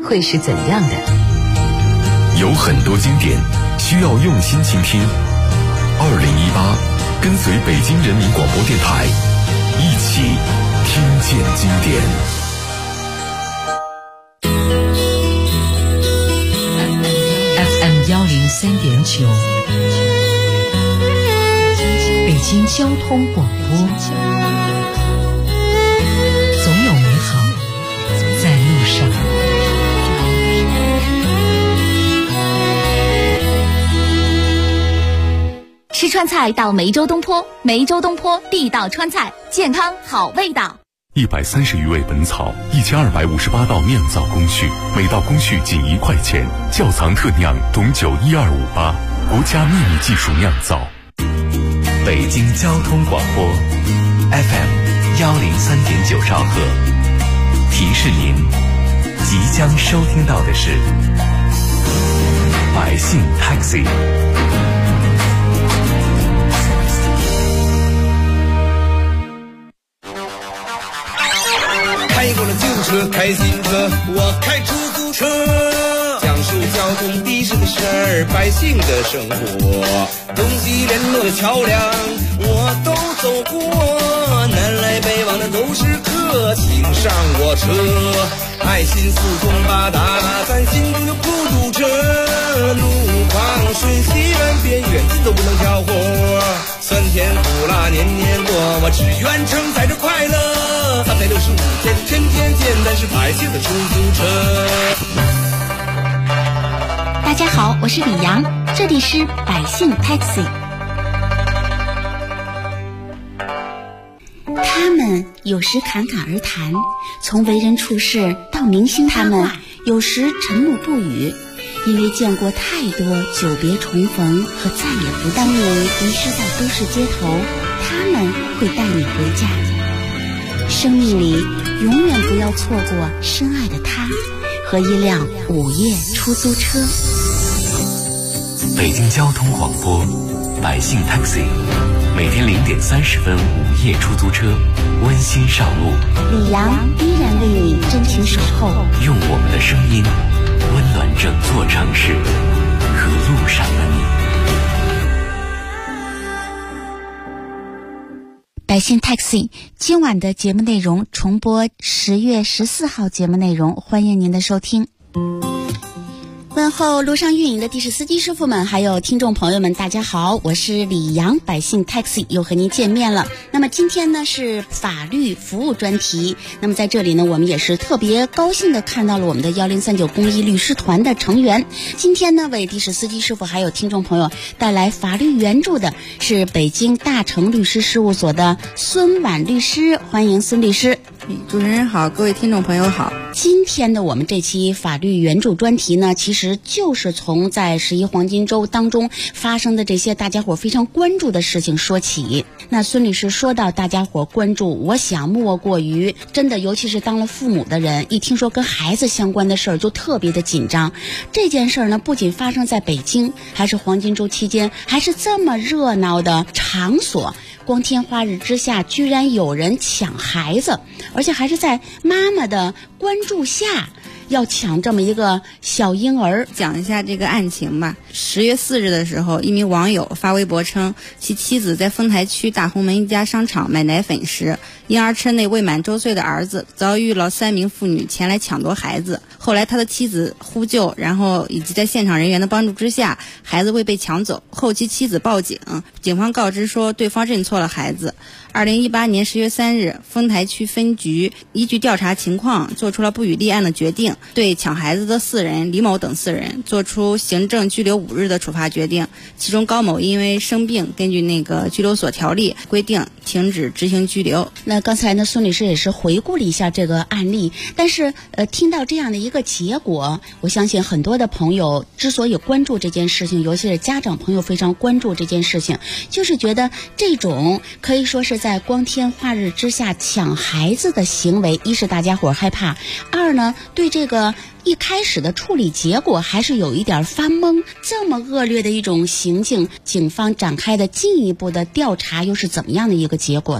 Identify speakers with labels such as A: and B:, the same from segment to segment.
A: 会是怎样的？
B: 有很多经典需要用心倾听。2018，跟随北京人民广播电台，一起听见经典。
A: FM 103.9，北京交通广播。总有美好在路上。
C: 吃川菜到梅州东坡，梅州东坡地道川菜，健康好味道。
B: 130余味本草，1258道酿造工序，每道工序仅1块钱。窖藏特酿董酒12588，国家秘密技术酿造。
D: 北京交通广播 FM 103.9兆赫，提示您即将收听到的是百姓 Taxi。
E: 开过了旧车，开新车，我开出租车，讲述交通的士的事儿，百姓的生活，东西联络的桥梁我都走过，南来北往的都是客，请上我车，爱心四通八达，咱心中就不堵车，路况顺西远边远近都不能挑活，酸甜苦辣年年过，我只愿承载着快乐，365天天天见，但是百姓的出租车。
C: 大家好，我是李阳，这里是百姓 Taxi。 他们有时侃侃而谈，从为人处事到明星他们有时沉默不语，因为见过太多久别重逢和再也不当你迷失在都市街头，他们会带你回家。生命里永远不要错过深爱的他和一辆午夜出租车。
D: 北京交通广播百姓 Taxi， 每天0点30分午夜出租车温馨上路，
C: 李阳依然为你真情守候，
D: 用我们的声音温暖整座城市和路上的你。
C: 百姓 Taxi 今晚的节目内容重播10月14号节目内容，欢迎您的收听。问候路上运营的的士司机师傅们，还有听众朋友们，大家好，我是李阳，百姓 Taxi 又和您见面了。那么今天呢是法律服务专题，那么在这里呢我们也是特别高兴的看到了我们的1039公益律师团的成员。今天呢为的士司机师傅还有听众朋友带来法律援助的是北京大成律师事务所的孙婉律师，欢迎孙律师。
F: 主持人好，各位听众朋友好。
C: 今天的我们这期法律援助专题呢，其实就是从在11黄金周当中发生的这些大家伙非常关注的事情说起。那孙律师说到大家伙关注，我想莫过于真的，尤其是当了父母的人，一听说跟孩子相关的事儿就特别的紧张。这件事儿呢，不仅发生在北京，还是黄金周期间，还是这么热闹的场所，光天化日之下居然有人抢孩子，而且还是在妈妈的关注下要抢这么一个小婴儿。
F: 讲一下这个案情吧。10月4日的时候，一名网友发微博称，其妻子在丰台区大红门一家商场买奶粉时，婴儿车内未满周岁的儿子遭遇了3名妇女前来抢夺孩子。后来他的妻子呼救，然后以及在现场人员的帮助之下，孩子未被抢走。后期妻子报警，警方告知说对方认错了孩子。2018年10月3日，丰台区分局依据调查情况做出了不予立案的决定，对抢孩子的4人李某等4人做出行政拘留5日的处罚决定。其中高某因为生病，根据那个拘留所条例规定停止执行拘留。
C: 那刚才呢孙律师也是回顾了一下这个案例，但是听到这样的一个结果，我相信很多的朋友之所以关注这件事情，尤其是家长朋友非常关注这件事情，就是觉得这种可以说是在光天化日之下抢孩子的行为，一是大家伙害怕，二呢对这个一开始的处理结果还是有一点发懵。这么恶劣的一种行径，警方展开的进一步的调查又是怎么样的一个结果呢？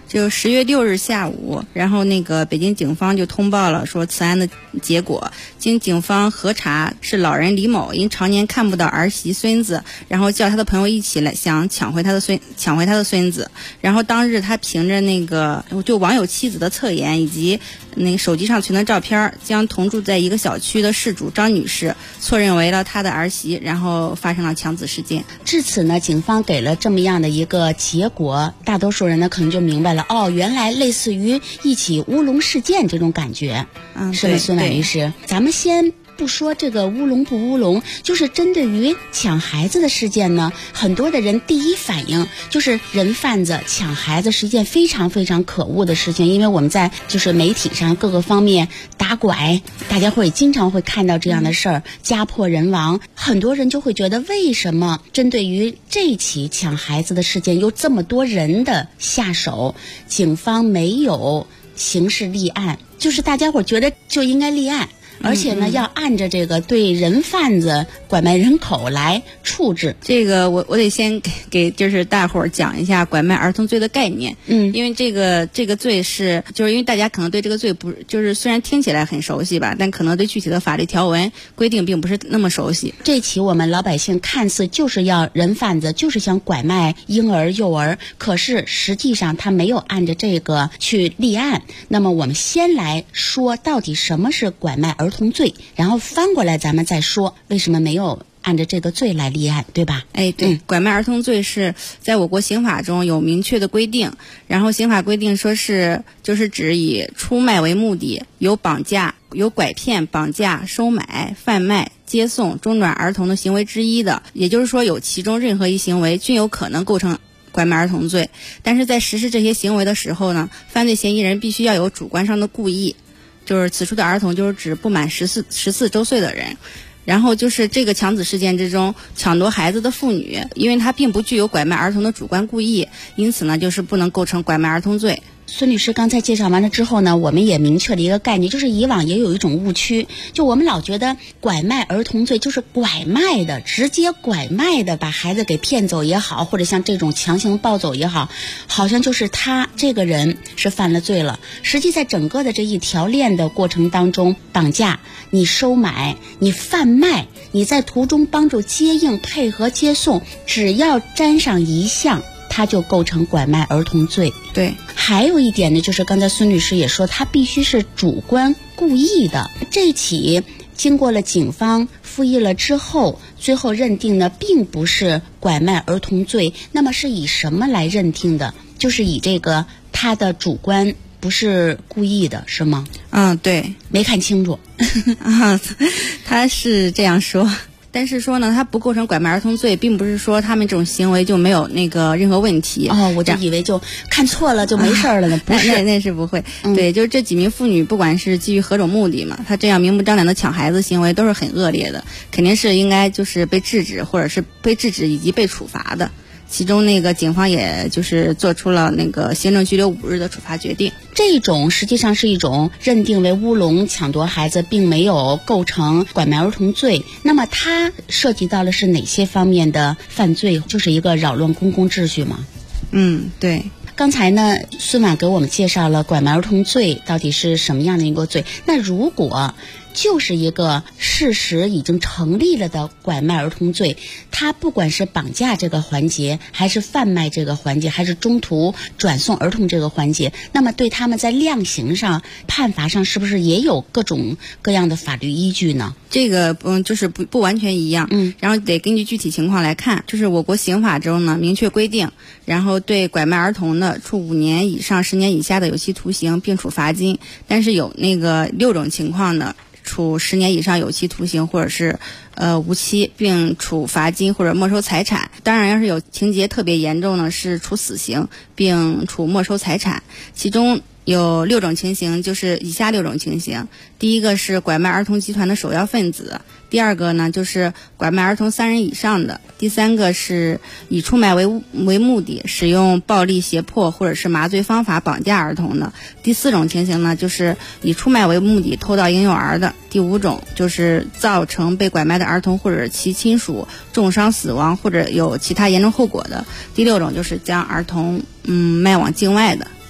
F: 就10月6日下午，然后那个北京警方就通报了说此案的结果。经警方核查，是老人李某因常年看不到儿媳孙子，然后叫他的朋友一起来想抢回他的孙子。然后当日他凭着那个就网友妻子的侧颜以及那个手机上存的照片，将同住在一个小区的事主张女士错认为了他的儿媳，然后发生了抢子事件。
C: 至此呢，警方给了这么样的一个结果，大多数人呢可能就明白了，哦，原来类似于一起乌龙事件这种感觉，是吗，孙婉律师？咱们先不说这个乌龙不乌龙，就是针对于抢孩子的事件呢，很多的人第一反应就是人贩子抢孩子是一件非常非常可恶的事情，因为我们在就是媒体上各个方面打拐，大家会经常会看到这样的事儿，家破人亡，很多人就会觉得为什么针对于这起抢孩子的事件有这么多人的下手，警方没有刑事立案，就是大家伙觉得就应该立案。而且呢，要按着这个对人贩子拐卖人口来处置。
F: 这个我得先给就是大伙儿讲一下拐卖儿童罪的概念。因为这个罪是就是因为大家可能对这个罪不就是虽然听起来很熟悉吧，但可能对具体的法律条文规定并不是那么熟悉。
C: 这起我们老百姓看似就是要人贩子就是想拐卖婴儿幼儿，可是实际上他没有按着这个去立案。那么我们先来说到底什么是拐卖儿童罪，然后翻过来咱们再说为什么没有按照这个罪来立案，对吧？
F: 对，拐卖儿童罪是在我国刑法中有明确的规定，然后刑法规定说是就是指以出卖为目的，有绑架、有拐骗、绑架、收买、贩卖、接送、中转儿童的行为之一的，也就是说有其中任何一行为均有可能构成拐卖儿童罪。但是在实施这些行为的时候呢，犯罪嫌疑人必须要有主观上的故意，就是此处的儿童就是指不满14周岁的人。然后就是这个抢子事件之中，抢夺孩子的妇女，因为她并不具有拐卖儿童的主观故意，因此呢就是不能构成拐卖儿童罪。
C: 孙律师刚才介绍完了之后呢，我们也明确了一个概念，就是以往也有一种误区，就我们老觉得拐卖儿童罪就是拐卖的，直接拐卖的，把孩子给骗走也好，或者像这种强行抱走也好，好像就是他这个人是犯了罪了。实际在整个的这一条链的过程当中，绑架、你收买、你贩卖、你在途中帮助接应、配合接送，只要沾上一项，它就构成拐卖儿童罪。
F: 对，
C: 还有一点呢，就是刚才孙律师也说，它必须是主观故意的。这起经过了警方复议了之后，最后认定呢，并不是拐卖儿童罪。那么是以什么来认定的？就是以这个他的主观不是故意的，是吗？
F: 对，
C: 没看清楚。
F: 他是这样说。但是说呢，它不构成拐卖儿童罪，并不是说他们这种行为就没有那个任何问题。
C: 我就以为就看错了就没事了呢。不是，
F: 那是不会。对，就是这几名妇女，不管是基于何种目的嘛，她这样明目张胆的抢孩子行为都是很恶劣的，肯定是应该就是被制止，或者是被制止以及被处罚的。其中那个警方也就是做出了那个行政拘留5日的处罚决定。
C: 这种实际上是一种认定为乌龙抢夺孩子，并没有构成拐卖儿童罪。那么它涉及到的是哪些方面的犯罪？就是一个扰乱公共秩序吗？
F: 对。
C: 刚才呢，孙婉给我们介绍了拐卖儿童罪到底是什么样的一个罪。那如果就是一个事实已经成立了的拐卖儿童罪，它不管是绑架这个环节，还是贩卖这个环节，还是中途转送儿童这个环节，那么对他们在量刑上、判罚上是不是也有各种各样的法律依据呢？
F: 这个就是不完全一样，然后得根据具体情况来看。就是我国刑法中呢明确规定，然后对拐卖儿童的处5年以上10年以下的有期徒刑，并处罚金。但是有那个6种情况的，处10年以上有期徒刑或者是无期，并处罚金或者没收财产。当然要是有情节特别严重呢，是处死刑并处没收财产。其中有6种情形，就是以下6种情形。第一个是拐卖儿童集团的首要分子，第二个呢就是拐卖儿童3人以上的，第三个是以出卖为目的，使用暴力胁迫或者是麻醉方法绑架儿童的，第4种情形呢就是以出卖为目的偷盗婴幼儿的，第5种就是造成被拐卖的儿童或者其亲属重伤死亡或者有其他严重后果的，第6种就是将儿童卖往境外的。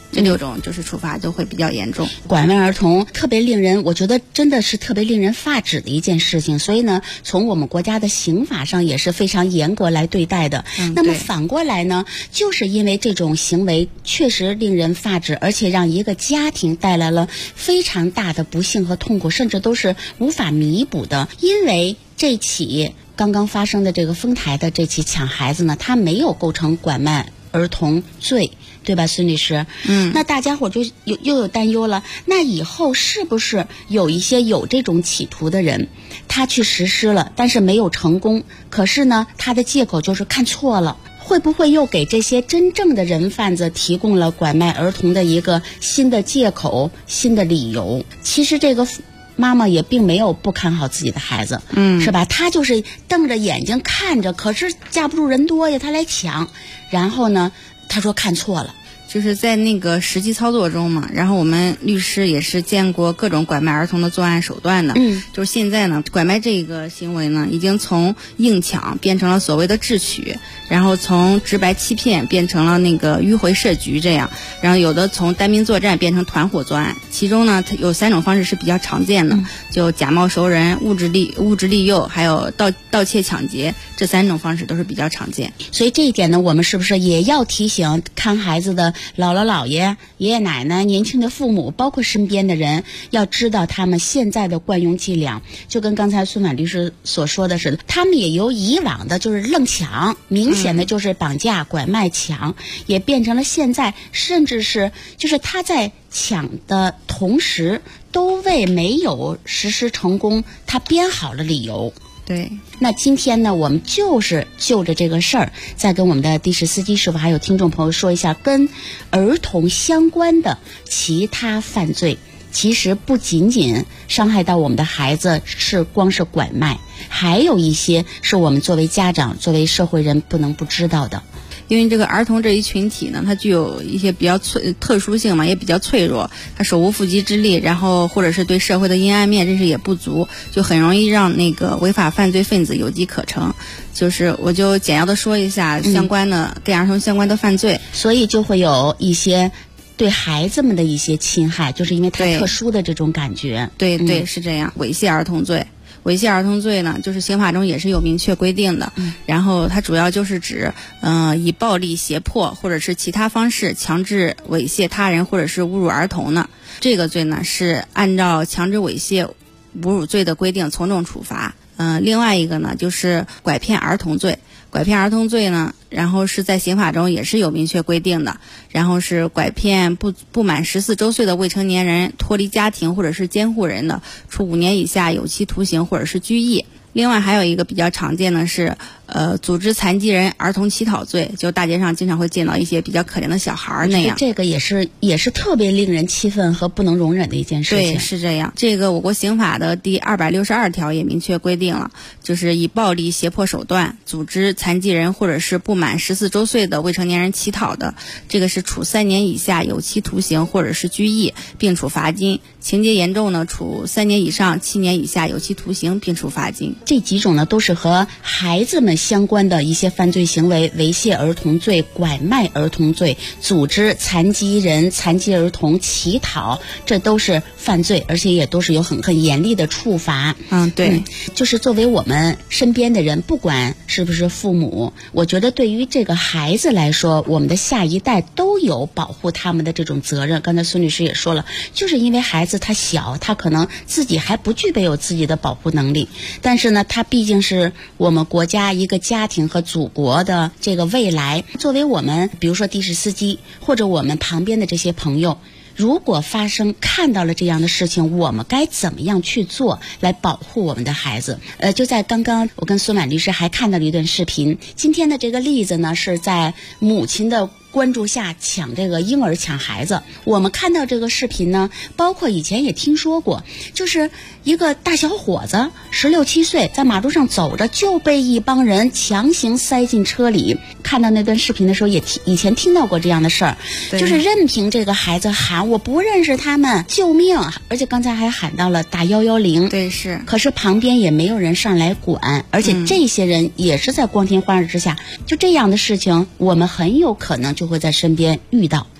F: 这6种就是处罚就会比较严重。
C: 拐卖儿童特别令人，我觉得真的是特别令人发指的一件事情，所以呢，从我们国家的刑法上也是非常严格来对待的。那么反过来呢，就是因为这种行为确实令人发指，而且让一个家庭带来了非常大的不幸和痛苦，甚至都是无法弥补的。因为这起刚刚发生的这个丰台的这起抢孩子呢，它没有构成拐卖儿童罪，对吧，孙律师？那大家伙就又有担忧了，那以后是不是有一些有这种企图的人，他去实施了，但是没有成功，可是呢，他的借口就是看错了，会不会又给这些真正的人贩子提供了拐卖儿童的一个新的借口、新的理由？其实这个妈妈也并没有不看好自己的孩子，是吧？她就是瞪着眼睛看着，可是架不住人多呀，她来抢，然后呢，她说看错了。
F: 就是在那个实际操作中嘛，然后我们律师也是见过各种拐卖儿童的作案手段的。就是现在呢，拐卖这个行为呢，已经从硬抢变成了所谓的智取，然后从直白欺骗变成了那个迂回设局这样，然后有的从单兵作战变成团伙作案。其中呢，它有3种方式是比较常见的，就假冒熟人、物质利诱，还有盗窃抢劫，这3种方式都是比较常见。
C: 所以这一点呢，我们是不是也要提醒看孩子的姥姥姥爷、爷爷奶奶、年轻的父母，包括身边的人，要知道他们现在的惯用伎俩，就跟刚才孙婉律师所说的似的，他们也由以往的就是愣抢，明显的就是绑架、拐卖、抢，也变成了现在甚至是就是他在抢的同时都为没有实施成功他编好了理由。
F: 对，
C: 那今天呢，我们就是就着这个事儿，再跟我们的的士司机师傅还有听众朋友说一下跟儿童相关的其他犯罪。其实不仅仅伤害到我们的孩子是光是拐卖，还有一些是我们作为家长、作为社会人不能不知道的。
F: 因为这个儿童这一群体呢，它具有一些比较特殊性嘛，也比较脆弱，他手无缚鸡之力，然后或者是对社会的阴暗面认识也不足，就很容易让那个违法犯罪分子有机可乘。就是我就简要的说一下相关的、跟儿童相关的犯罪，
C: 所以就会有一些对孩子们的一些侵害，就是因为他特殊的这种感觉。
F: 对，是这样。猥亵儿童罪。猥亵儿童罪呢，就是刑法中也是有明确规定的，然后它主要就是指以暴力、胁迫或者是其他方式强制猥亵他人或者是侮辱儿童呢，这个罪呢是按照强制猥亵侮辱罪的规定从重处罚。另外一个呢就是拐骗儿童罪。拐骗儿童罪呢，然后是在刑法中也是有明确规定的，然后是拐骗不满14周岁的未成年人脱离家庭或者是监护人的，处5年以下有期徒刑或者是拘役。另外还有一个比较常见的是组织残疾人儿童乞讨罪，就大街上经常会见到一些比较可怜的小孩那样。
C: 这个也是特别令人气愤和不能容忍的一件事情。
F: 对，是这样。这个我国刑法的第262条也明确规定了，就是以暴力胁迫手段组织残疾人或者是不满14周岁的未成年人乞讨的，这个是处3年以下有期徒刑或者是拘役，并处罚金。情节严重呢，处3年以上7年以下有期徒刑，并处罚金。
C: 这几种呢都是和孩子们相关的一些犯罪行为，猥亵儿童罪、拐卖儿童罪、组织残疾人、残疾儿童乞讨，这都是犯罪，而且也都是有很严厉的处罚。
F: 对，
C: 就是作为我们身边的人，不管是不是父母，我觉得对于这个孩子来说，我们的下一代都有保护他们的这种责任。刚才孙律师也说了，就是因为孩子他小，他可能自己还不具备有自己的保护能力，但是呢，他毕竟是我们国家一个家庭和祖国的这个未来。作为我们比如说的士司机或者我们旁边的这些朋友，如果看到了这样的事情，我们该怎么样去做来保护我们的孩子？就在刚刚我跟孙婉律师还看到了一段视频。今天的这个例子呢，是在母亲的关注下抢这个婴儿抢孩子。我们看到这个视频呢，包括以前也听说过，就是一个大小伙子16、17岁在马路上走着，就被一帮人强行塞进车里。看到那段视频的时候，以前听到过这样的事儿，就是任凭这个孩子喊我不认识他们，救命！而且刚才还喊到了打110。
F: 对，是。
C: 可是旁边也没有人上来管，而且这些人也是在光天化日之下，就这样的事情，我们很有可能就会在身边遇到。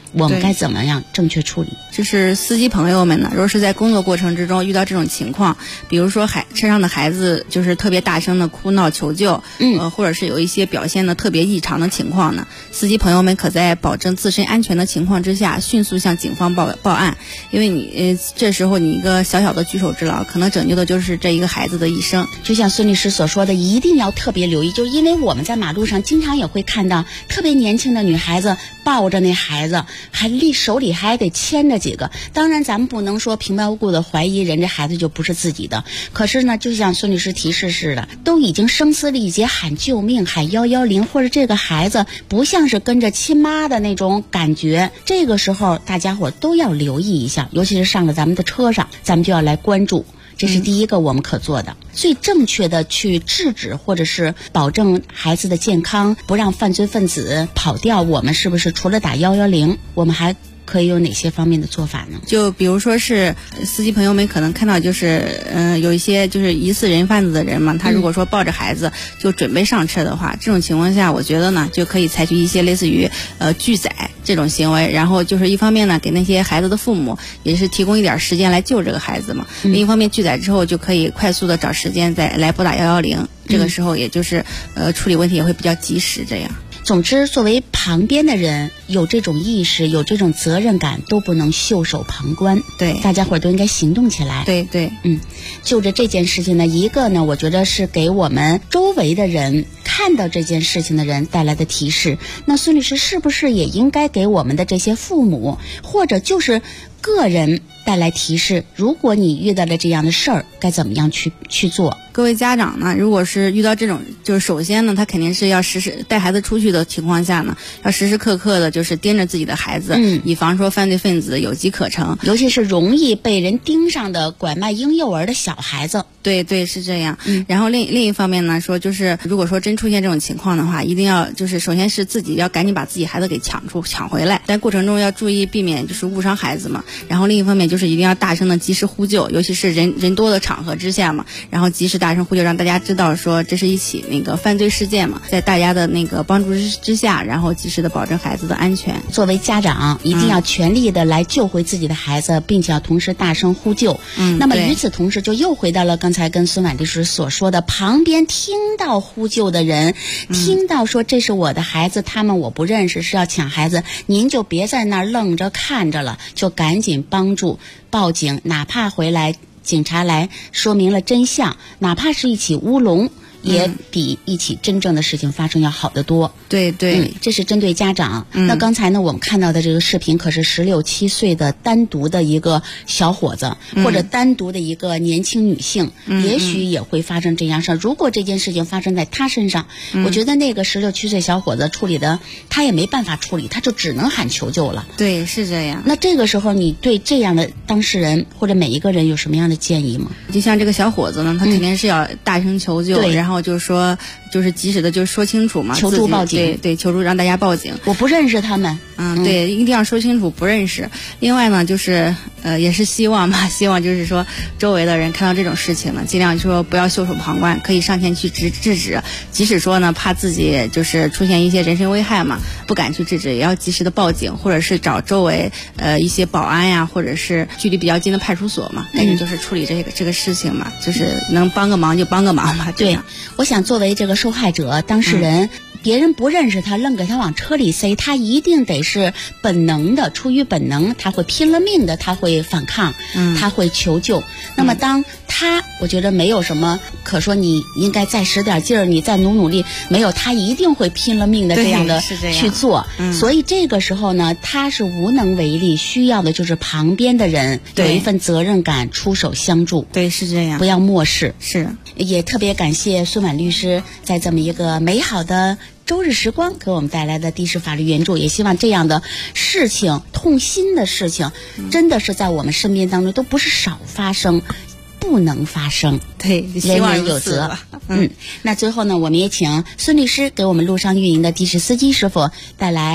C: 我们该怎么样正确处理？
F: 就是司机朋友们呢，如果是在工作过程之中遇到这种情况，比如说车上的孩子就是特别大声的哭闹求救，或者是有一些表现的特别异常的情况呢，司机朋友们可在保证自身安全的情况之下，迅速向警方报案，因为你这时候你一个小小的举手之劳，可能拯救的就是这一个孩子的一生。
C: 就像孙律师所说的，一定要特别留意，就是因为我们在马路上经常也会看到特别年轻的女孩子抱着那孩子，手里还得牵着几个。当然咱们不能说平白无故的怀疑人这孩子就不是自己的，可是呢，就像孙律师提示似的，都已经声嘶力竭喊救命，喊110，或者这个孩子不像是跟着亲妈的那种感觉，这个时候大家伙都要留意一下，尤其是上了咱们的车上，咱们就要来关注。这是第一个我们可做的，最正确的去制止或者是保证孩子的健康，不让犯罪分子跑掉。我们是不是除了打110，我们还可以有哪些方面的做法呢？
F: 就比如说是司机朋友们可能看到就是有一些就是疑似人贩子的人嘛，他如果说抱着孩子就准备上车的话，这种情况下我觉得呢就可以采取一些类似于拒载这种行为，然后就是一方面呢给那些孩子的父母也是提供一点时间来救这个孩子嘛，另一方面拒载之后就可以快速的找时间再来拨打110，这个时候也就是处理问题也会比较及时这样。
C: 总之，作为旁边的人，有这种意识，有这种责任感，都不能袖手旁观。
F: 对，
C: 大家伙都应该行动起来。
F: 对对，
C: 就着这件事情呢，一个呢，我觉得是给我们周围的人看到这件事情的人带来的提示。那孙律师是不是也应该给我们的这些父母，或者就是个人带来提示？如果你遇到了这样的事儿，该怎么样去做？
F: 各位家长呢，如果是遇到这种，就是首先呢，他肯定是要时时带孩子出去的情况下呢，要时时刻刻的就是盯着自己的孩子，以防说犯罪分子有机可乘，
C: 尤其是容易被人盯上的拐卖婴幼儿的小孩子。
F: 对对，是这样。然后另一方面呢，说就是如果说真出现这种情况的话，一定要就是首先是自己要赶紧把自己孩子给抢回来，在过程中要注意避免就是误伤孩子嘛。然后另一方面就是一定要大声的及时呼救，尤其是人多的场合之下嘛，然后及时大声呼救，让大家知道说这是一起那个犯罪事件嘛，在大家的那个帮助之下，然后及时的保证孩子的安全。
C: 作为家长，一定要全力的来救回自己的孩子，并且要同时大声呼救。那么与此同时，就又回到了刚才跟孙婉律师所说的，旁边听到呼救的人，听到说这是我的孩子，他们我不认识，是要抢孩子，您就别在那儿愣着看着了，就赶紧帮助报警，哪怕回来警察来说明了真相，哪怕是一起乌龙，也比一起真正的事情发生要好得多。
F: 对对，
C: 这是针对家长。那刚才呢，我们看到的这个视频可是16、17岁的单独的一个小伙子，或者单独的一个年轻女性，也许也会发生这样事儿。如果这件事情发生在他身上，我觉得那个16、17岁小伙子处理的，他也没办法处理，他就只能喊求救了。
F: 对，是这样。
C: 那这个时候，你对这样的当事人或者每一个人有什么样的建议吗？
F: 就像这个小伙子呢，他肯定是要大声求救，然后就是说，就是及时的就说清楚嘛，
C: 求助报警。
F: 对，求助让大家报警。
C: 我不认识他们。
F: 对，一定要说清楚不认识。另外呢，就是也是希望就是说周围的人看到这种事情呢，尽量说不要袖手旁观，可以上前去制止。即使说呢，怕自己就是出现一些人身危害嘛，不敢去制止，也要及时的报警，或者是找周围一些保安呀，或者是距离比较近的派出所嘛，赶紧就是处理这个事情嘛，就是能帮个忙就帮个忙嘛。
C: 对，我想作为这个受害者当事人。别人不认识他，愣给他往车里塞，他一定得是本能的，出于本能，他会拼了命的，他会反抗，他会求救。那么当他，我觉得没有什么可说，你应该再使点劲儿，你再努力，没有，他一定会拼了命的这样的去做。所以这个时候呢，他是无能为力，需要的就是旁边的人有一份责任感，出手相助。
F: 对，是这样，
C: 不要漠视。
F: 是，
C: 也特别感谢孙婉律师在这么一个美好的周日时光给我们带来的的士法律援助，也希望这样的事情，痛心的事情，真的是在我们身边当中都不是少发生，不能发生。
F: 对，
C: 人人有责。那最后呢，我们也请孙律师给我们路上运营的的士司机师傅带来祝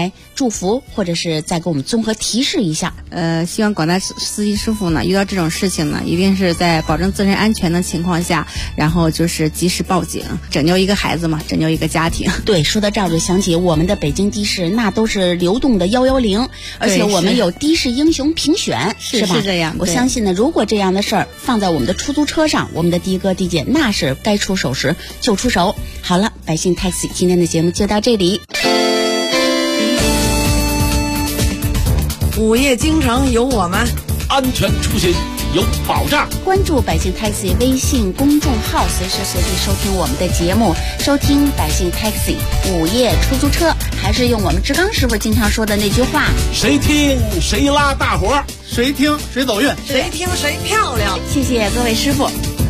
C: 祝福，或者是再给我们综合提示一下？
F: 希望广大司机师傅呢，遇到这种事情呢，一定是在保证自身安全的情况下，然后就是及时报警，拯救一个孩子嘛，拯救一个家庭。
C: 对，说到这儿就想起我们的北京的士，那都是流动的110，而且我们有的士英雄评选，是吧？
F: 是这样。
C: 我相信呢，如果这样的事儿放在我们的出租车上，我们的的哥的姐那是该出手时就出手。好了，百姓 Taxi 今天的节目就到这里。
A: 午夜京城有我们，
G: 安全出行有保障。
C: 关注百姓 Taxi 微信公众号，随时随地收听我们的节目，收听百姓 Taxi 午夜出租车。还是用我们志刚师傅经常说的那句话：
G: 谁听谁拉大伙儿，
H: 谁听谁走运，
A: 谁听谁漂亮。
C: 谢谢各位师傅。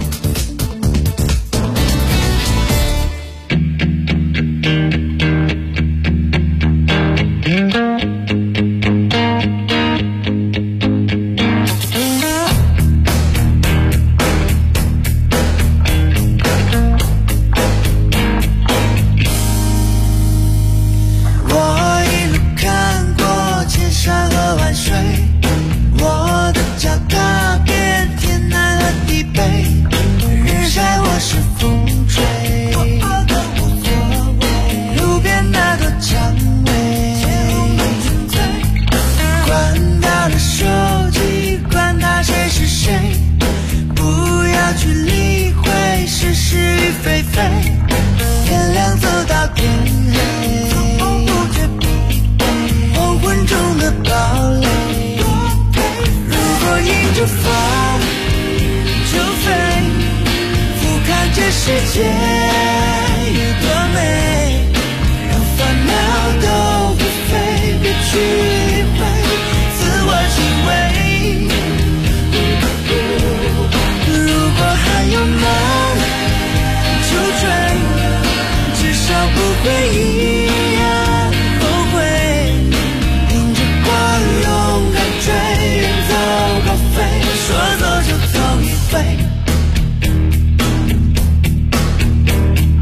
I: 世界有多美，让烦恼都不飞，别去理会自我行为。如果还有梦就追，至少不会一样后悔。迎着光勇敢追，远走高飞，说走就走一回。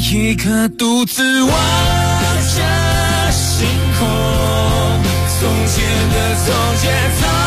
I: 一颗独自望着星空。从前的从前。